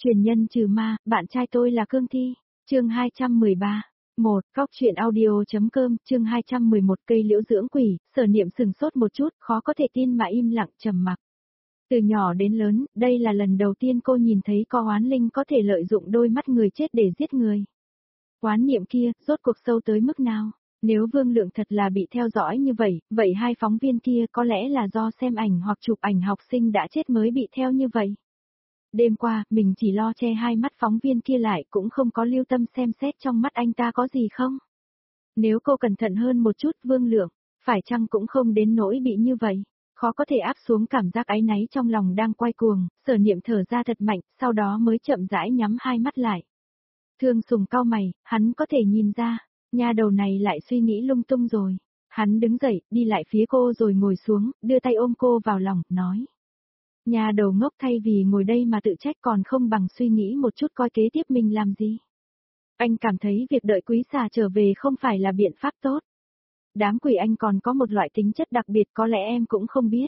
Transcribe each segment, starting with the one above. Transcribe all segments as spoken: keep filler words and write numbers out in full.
Truyền nhân trừ ma, bạn trai tôi là Cương Thi. Chương hai trăm mười ba. một. Góc truyện audio.com, chương hai trăm mười một. Cây liễu dưỡng quỷ. Sở Niệm sừng sốt một chút, khó có thể tin mà im lặng trầm mặc. Từ nhỏ đến lớn, đây là lần đầu tiên cô nhìn thấy có oán linh có thể lợi dụng đôi mắt người chết để giết người. Oán niệm kia, rốt cuộc sâu tới mức nào? Nếu Vương Lượng thật là bị theo dõi như vậy, vậy hai phóng viên kia có lẽ là do xem ảnh hoặc chụp ảnh học sinh đã chết mới bị theo như vậy. Đêm qua, mình chỉ lo che hai mắt phóng viên kia lại cũng không có lưu tâm xem xét trong mắt anh ta có gì không. Nếu cô cẩn thận hơn một chút Vương Lượng, phải chăng cũng không đến nỗi bị như vậy. Khó có thể áp xuống cảm giác áy náy trong lòng đang quay cuồng, Sở Niệm thở ra thật mạnh, sau đó mới chậm rãi nhắm hai mắt lại. Thương Sùng cau mày, hắn có thể nhìn ra, nha đầu này lại suy nghĩ lung tung rồi. Hắn đứng dậy, đi lại phía cô rồi ngồi xuống, đưa tay ôm cô vào lòng, nói. Nhà đầu ngốc, thay vì ngồi đây mà tự trách còn không bằng suy nghĩ một chút coi kế tiếp mình làm gì. Anh cảm thấy việc đợi quý xà trở về không phải là biện pháp tốt. Đám quỷ anh còn có một loại tính chất đặc biệt có lẽ em cũng không biết.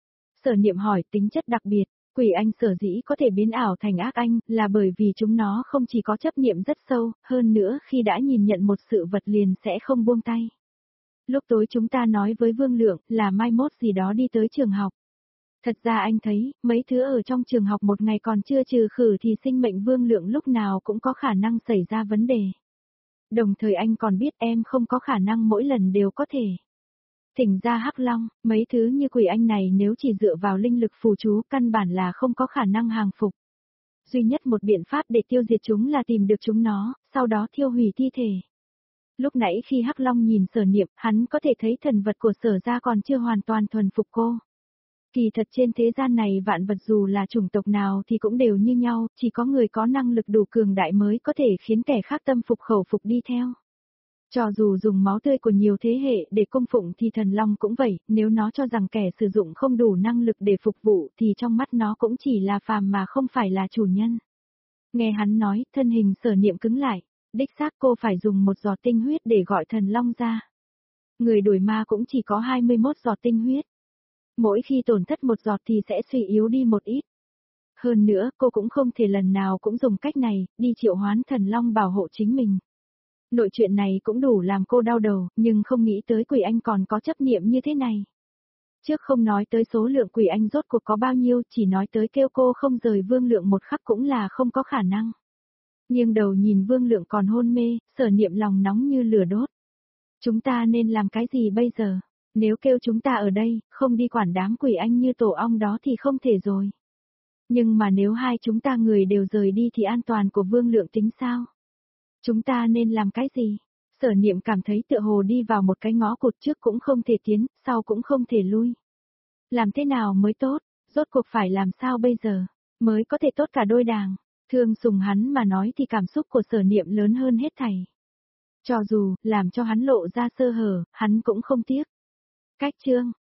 Sở Niệm hỏi tính chất đặc biệt, quỷ anh sở dĩ có thể biến ảo thành ác anh là bởi vì chúng nó không chỉ có chấp niệm rất sâu, hơn nữa khi đã nhìn nhận một sự vật liền sẽ không buông tay. Lúc tối chúng ta nói với Vương Lượng là mai mốt gì đó đi tới trường học. Thật ra anh thấy, mấy thứ ở trong trường học một ngày còn chưa trừ khử thì sinh mệnh Vương Lượng lúc nào cũng có khả năng xảy ra vấn đề. Đồng thời anh còn biết em không có khả năng mỗi lần đều có thể. Thỉnh ra Hắc Long, mấy thứ như quỷ anh này nếu chỉ dựa vào linh lực phù chú căn bản là không có khả năng hàng phục. Duy nhất một biện pháp để tiêu diệt chúng là tìm được chúng nó, sau đó thiêu hủy thi thể. Lúc nãy khi Hắc Long nhìn Sở Niệm, hắn có thể thấy thần vật của Sở gia còn chưa hoàn toàn thuần phục cô. Kỳ thật trên thế gian này vạn vật dù là chủng tộc nào thì cũng đều như nhau, chỉ có người có năng lực đủ cường đại mới có thể khiến kẻ khác tâm phục khẩu phục đi theo. Cho dù dùng máu tươi của nhiều thế hệ để cung phụng thì thần long cũng vậy, nếu nó cho rằng kẻ sử dụng không đủ năng lực để phục vụ thì trong mắt nó cũng chỉ là phàm mà không phải là chủ nhân. Nghe hắn nói, thân hình Sở Niệm cứng lại, đích xác cô phải dùng một giọt tinh huyết để gọi thần long ra. Người đuổi ma cũng chỉ có hai mươi mốt giọt tinh huyết. Mỗi khi tổn thất một giọt thì sẽ suy yếu đi một ít. Hơn nữa, cô cũng không thể lần nào cũng dùng cách này, đi triệu hoán thần long bảo hộ chính mình. Nội chuyện này cũng đủ làm cô đau đầu, nhưng không nghĩ tới quỷ anh còn có chấp niệm như thế này. Trước không nói tới số lượng quỷ anh rốt cuộc có bao nhiêu, chỉ nói tới kêu cô không rời Vương Lượng một khắc cũng là không có khả năng. Nhưng đầu nhìn Vương Lượng còn hôn mê, Sở Niệm lòng nóng như lửa đốt. Chúng ta nên làm cái gì bây giờ? Nếu kêu chúng ta ở đây, không đi quản đám quỷ anh như tổ ong đó thì không thể rồi. Nhưng mà nếu hai chúng ta người đều rời đi thì an toàn của Vương Lượng tính sao? Chúng ta nên làm cái gì? Sở Niệm cảm thấy tựa hồ đi vào một cái ngõ cụt, trước cũng không thể tiến, sau cũng không thể lui. Làm thế nào mới tốt? Rốt cuộc phải làm sao bây giờ? Mới có thể tốt cả đôi đàng. Thương Sùng hắn mà nói thì cảm xúc của Sở Niệm lớn hơn hết thảy. Cho dù, làm cho hắn lộ ra sơ hở, hắn cũng không tiếc. Cách chương,